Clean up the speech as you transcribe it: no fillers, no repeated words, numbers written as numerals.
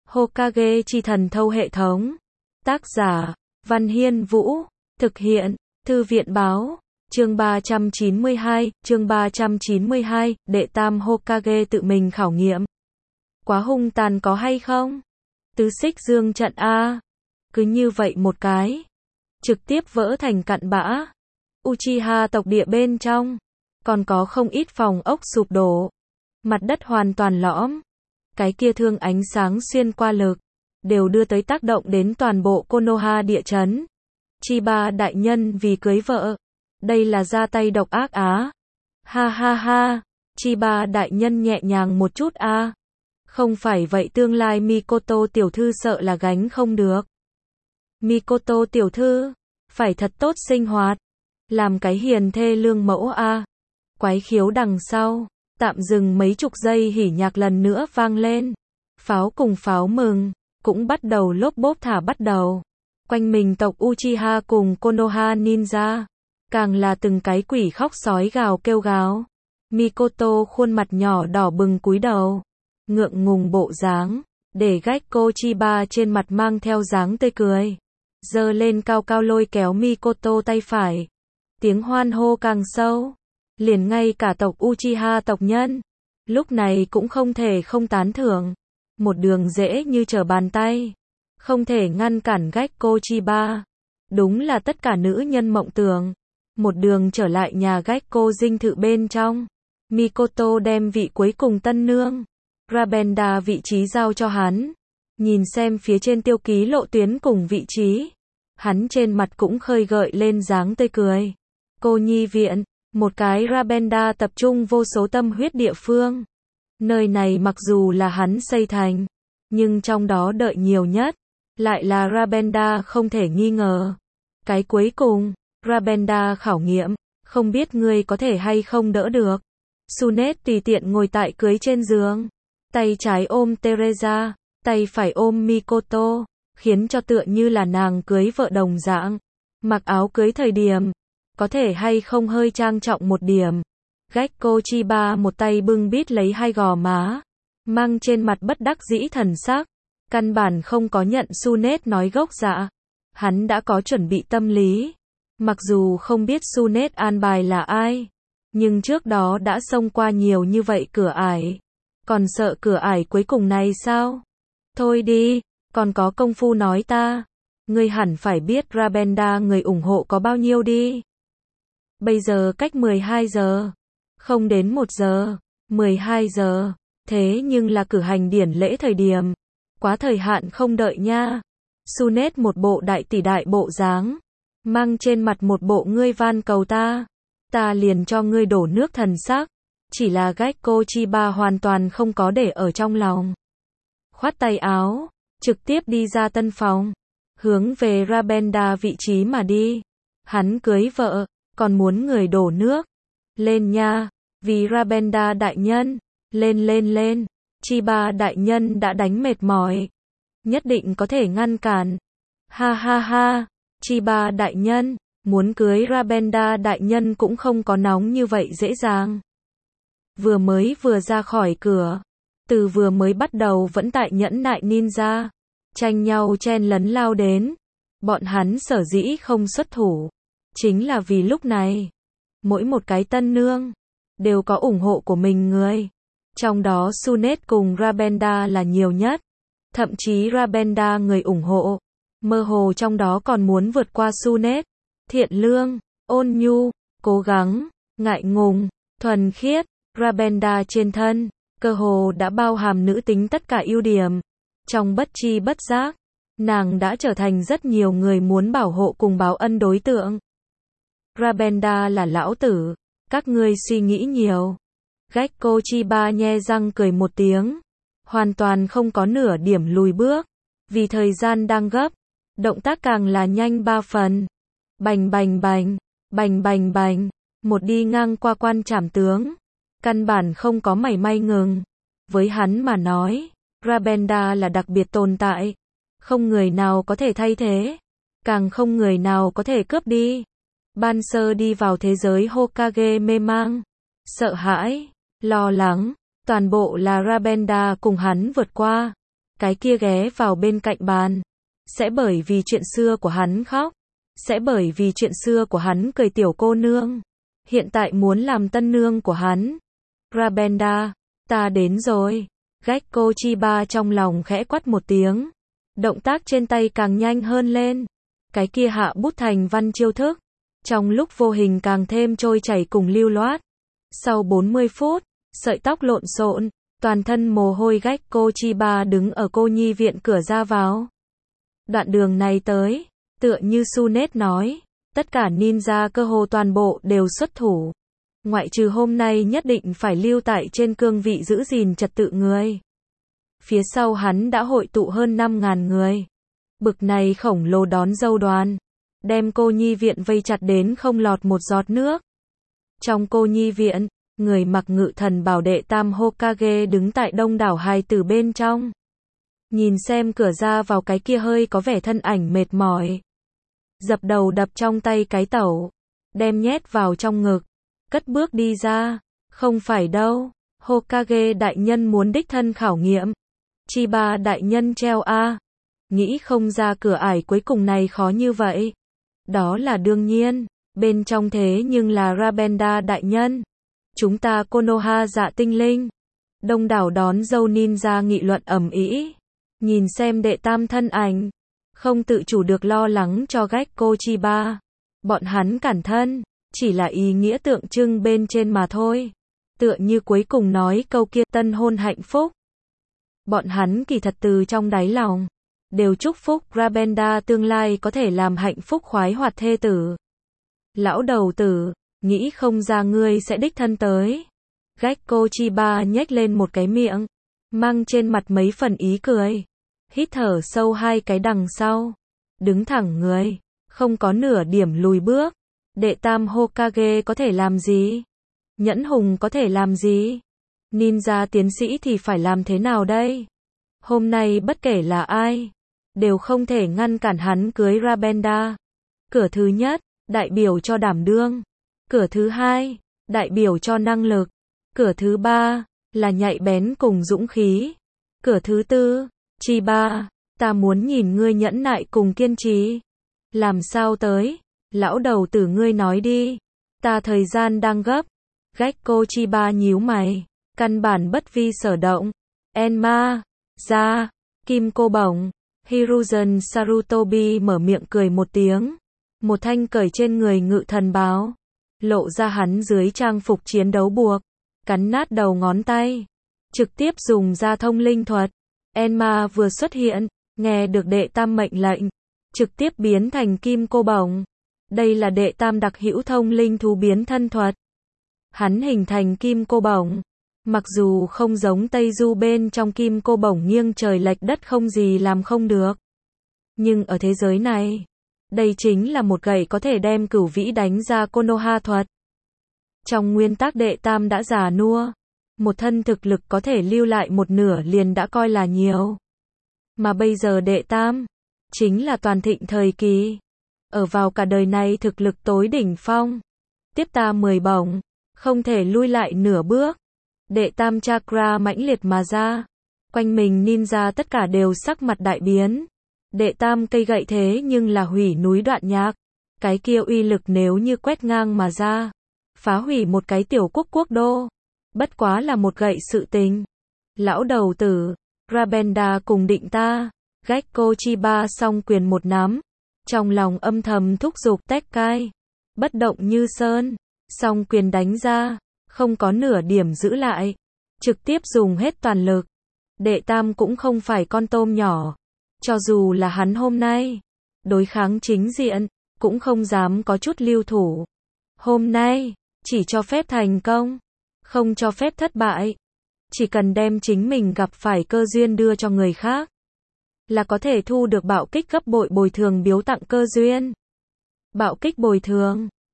Hokage chi thần thâu hệ thống. Tác giả, Văn Hiên Vũ. Thực hiện, Thư viện Báo. Chương 392, đệ tam Hokage tự mình khảo nghiệm. Quá hung tàn có hay không? Tứ xích dương trận A. Cứ như vậy một cái. Trực tiếp vỡ thành cặn bã. Uchiha tộc địa bên trong. Còn có không ít phòng ốc sụp đổ. Mặt đất hoàn toàn lõm. Cái kia thương ánh sáng xuyên qua lực. Đều đưa tới tác động đến toàn bộ Konoha địa chấn. Chiba đại nhân vì cưới vợ. Đây là ra tay độc ác á. Ha ha ha. Chiba đại nhân nhẹ nhàng một chút a. Không phải vậy tương lai Mikoto tiểu thư sợ là gánh không được. Mikoto tiểu thư, phải thật tốt sinh hoạt. Làm cái hiền thê lương mẫu a. Quái khiếu đằng sau, tạm dừng mấy chục giây hỉ nhạc lần nữa vang lên. Pháo cùng pháo mừng, cũng bắt đầu lốp bốp thả bắt đầu. Quanh mình tộc Uchiha cùng Konoha Ninja, càng là từng cái quỷ khóc sói gào kêu gào. Mikoto khuôn mặt nhỏ đỏ bừng cúi đầu, ngượng ngùng bộ dáng, để Gekko Chiba trên mặt mang theo dáng tươi cười. Giơ lên cao cao lôi kéo Mikoto tay phải. Tiếng hoan hô càng sâu, liền ngay cả tộc Uchiha tộc nhân, lúc này cũng không thể không tán thưởng. Một đường dễ như trở bàn tay, không thể ngăn cản Gekko Chiba. Đúng là tất cả nữ nhân mộng tưởng. Một đường trở lại nhà Gekko dinh thự bên trong. Mikoto đem vị cuối cùng tân nương, Rabenda vị trí giao cho hắn. Nhìn xem phía trên tiêu ký lộ tuyến cùng vị trí. Hắn trên mặt cũng khơi gợi lên dáng tươi cười. Cô nhi viện, một cái Rabenda tập trung vô số tâm huyết địa phương. Nơi này mặc dù là hắn xây thành, nhưng trong đó đợi nhiều nhất, lại là Rabenda không thể nghi ngờ. Cái cuối cùng, Rabenda khảo nghiệm, không biết ngươi có thể hay không đỡ được. Sunet tùy tiện ngồi tại cưới trên giường, tay trái ôm Teresa, tay phải ôm Mikoto, khiến cho tựa như là nàng cưới vợ đồng dạng. Mặc áo cưới thời điểm, có thể hay không hơi trang trọng một điểm. Gekko Chiba một tay bưng bít lấy hai gò má, mang trên mặt bất đắc dĩ thần sắc, căn bản không có nhận Sunet nói gốc dạ. Hắn đã có chuẩn bị tâm lý, mặc dù không biết Sunet an bài là ai, nhưng trước đó đã xông qua nhiều như vậy cửa ải, còn sợ cửa ải cuối cùng này sao? Thôi đi, còn có công phu nói ta, ngươi hẳn phải biết Rabenda người ủng hộ có bao nhiêu đi. Bây giờ cách 12 giờ, không đến 1 giờ, 12 giờ, thế nhưng là cử hành điển lễ thời điểm, quá thời hạn không đợi nha. Sunet một bộ đại tỷ đại bộ dáng, mang trên mặt một bộ ngươi van cầu ta liền cho ngươi đổ nước thần sắc. Chỉ là Gekko Chiba hoàn toàn không có để ở trong lòng. Khoát tay áo, trực tiếp đi ra tân phòng, hướng về Rabenda vị trí mà đi. Hắn cưới vợ, còn muốn người đổ nước. Lên nha, vì Rabenda đại nhân, lên. Chiba đại nhân đã đánh mệt mỏi, nhất định có thể ngăn cản. Ha ha ha, Chiba đại nhân, muốn cưới Rabenda đại nhân cũng không có nóng như vậy dễ dàng. Vừa ra khỏi cửa, từ vừa mới bắt đầu vẫn tại nhẫn nại ninja, tranh nhau chen lấn lao đến. Bọn hắn sở dĩ không xuất thủ, chính là vì lúc này, mỗi một cái tân nương, đều có ủng hộ của mình người. Trong đó Sunet cùng Rabenda là nhiều nhất. Thậm chí Rabenda người ủng hộ, mơ hồ trong đó còn muốn vượt qua Sunet. Thiện lương, ôn nhu, cố gắng, ngại ngùng, thuần khiết. Rabenda trên thân, cơ hồ đã bao hàm nữ tính tất cả ưu điểm. Trong bất chi bất giác, nàng đã trở thành rất nhiều người muốn bảo hộ cùng báo ân đối tượng. Rabenda là lão tử, các ngươi suy nghĩ nhiều. Gekko Chiba nhe răng cười một tiếng, hoàn toàn không có nửa điểm lùi bước, vì thời gian đang gấp, động tác càng là nhanh 3 phần. Bành bành bành, một đi ngang qua quan trảm tướng, căn bản không có mảy may ngừng. Với hắn mà nói, Rabenda là đặc biệt tồn tại, không người nào có thể thay thế, càng không người nào có thể cướp đi. Ban sơ đi vào thế giới Hokage mê mang, sợ hãi, lo lắng, toàn bộ là Rabenda cùng hắn vượt qua. cái kia ghé vào bên cạnh bàn. Sẽ bởi vì chuyện xưa của hắn khóc. Sẽ bởi vì chuyện xưa của hắn cười tiểu cô nương. Hiện tại muốn làm tân nương của hắn. Rabenda, ta đến rồi. Gekko Chiba trong lòng khẽ quát một tiếng. Động tác trên tay càng nhanh hơn lên. Cái kia hạ bút thành văn chiêu thức. Trong lúc vô hình càng thêm trôi chảy cùng lưu loát. Sau 40 phút, sợi tóc lộn xộn, toàn thân mồ hôi Gekko Chiba đứng ở cô nhi viện cửa ra vào. Đoạn đường này tới, tựa như Sunet nói, tất cả ninja cơ hồ toàn bộ đều xuất thủ. Ngoại trừ hôm nay nhất định phải lưu tại trên cương vị giữ gìn trật tự người. Phía sau hắn đã hội tụ hơn 5.000 người. Bực này khổng lồ đón dâu đoàn, đem cô nhi viện vây chặt đến không lọt một giọt nước. Trong cô nhi viện, người mặc ngự thần bảo đệ tam Hokage đứng tại đông đảo hài tử bên trong. Nhìn xem cửa ra vào cái kia hơi có vẻ thân ảnh mệt mỏi. Dập đầu đập trong tay cái tẩu, đem nhét vào trong ngực, cất bước đi ra. Không phải đâu, Hokage đại nhân muốn đích thân khảo nghiệm. Chiba đại nhân treo a. Nghĩ không ra cửa ải cuối cùng này khó như vậy. Đó là đương nhiên, bên trong thế nhưng là Rabenda đại nhân. Chúng ta Konoha dạ tinh linh. Đông đảo đón dâu ninja nghị luận ầm ĩ. Nhìn xem đệ tam thân ảnh, không tự chủ được lo lắng cho Gekko Chiba. Bọn hắn cản thân, chỉ là ý nghĩa tượng trưng bên trên mà thôi. Tựa như cuối cùng nói câu kia tân hôn hạnh phúc. Bọn hắn kỳ thật từ trong đáy lòng đều chúc phúc Rabenda tương lai có thể làm hạnh phúc khoái hoạt thê tử. Lão đầu tử, nghĩ không ra ngươi sẽ đích thân tới. Gekko Chiba nhếch lên một cái miệng, mang trên mặt mấy phần ý cười. Hít thở sâu hai cái đằng sau, đứng thẳng người, không có nửa điểm lùi bước. Đệ tam Hokage có thể làm gì? Nhẫn hùng có thể làm gì? Ninja tiến sĩ thì phải làm thế nào đây? Hôm nay bất kể là ai, đều không thể ngăn cản hắn cưới Rabenda. Cửa thứ nhất, đại biểu cho đảm đương. Cửa thứ hai, đại biểu cho năng lực. Cửa thứ ba, là nhạy bén cùng dũng khí. Cửa thứ tư, Chiba, ta muốn nhìn ngươi nhẫn nại cùng kiên trì. Làm sao tới? Lão đầu tử ngươi nói đi. Ta thời gian đang gấp. Gekko Chiba nhíu mày, căn bản bất vi sở động. Enma, ra, kim cô bổng. Hiruzen Sarutobi mở miệng cười một tiếng. Một thanh cởi trên người ngự thần báo, lộ ra hắn dưới trang phục chiến đấu buộc, cắn nát đầu ngón tay, trực tiếp dùng ra thông linh thuật. Enma vừa xuất hiện, nghe được đệ tam mệnh lệnh, trực tiếp biến thành kim cô bổng. Đây là đệ tam đặc hữu thông linh thú biến thân thuật. Hắn hình thành kim cô bổng, mặc dù không giống Tây Du bên trong kim cô bổng nghiêng trời lệch đất không gì làm không được, nhưng ở thế giới này, đây chính là một gậy có thể đem cửu vĩ đánh ra Konoha thuật. Trong nguyên tắc đệ tam đã già nua, một thân thực lực có thể lưu lại một nửa liền đã coi là nhiều. Mà bây giờ đệ tam, chính là toàn thịnh thời kỳ. Ở vào cả đời này thực lực tối đỉnh phong. Tiếp ta 10 bổng, không thể lui lại nửa bước. Đệ tam chakra mãnh liệt mà ra. Quanh mình ninja tất cả đều sắc mặt đại biến. Đệ tam cây gậy thế nhưng là hủy núi đoạn nhạc. Cái kia uy lực nếu như quét ngang mà ra, phá hủy một cái tiểu quốc đô. Bất quá là một gậy sự tình. Lão đầu tử, Rabenda cùng định ta. Gekko Chiba song quyền một nắm. Trong lòng âm thầm thúc giục Tekkai. Bất động như sơn. Song quyền đánh ra, không có nửa điểm giữ lại. Trực tiếp dùng hết toàn lực. Đệ tam cũng không phải con tôm nhỏ. Cho dù là hắn hôm nay đối kháng chính diện, cũng không dám có chút lưu thủ. Hôm nay, chỉ cho phép thành công, không cho phép thất bại. Chỉ cần đem chính mình gặp phải cơ duyên đưa cho người khác, là có thể thu được bạo kích gấp bội bồi thường biếu tặng cơ duyên. Bạo kích bồi thường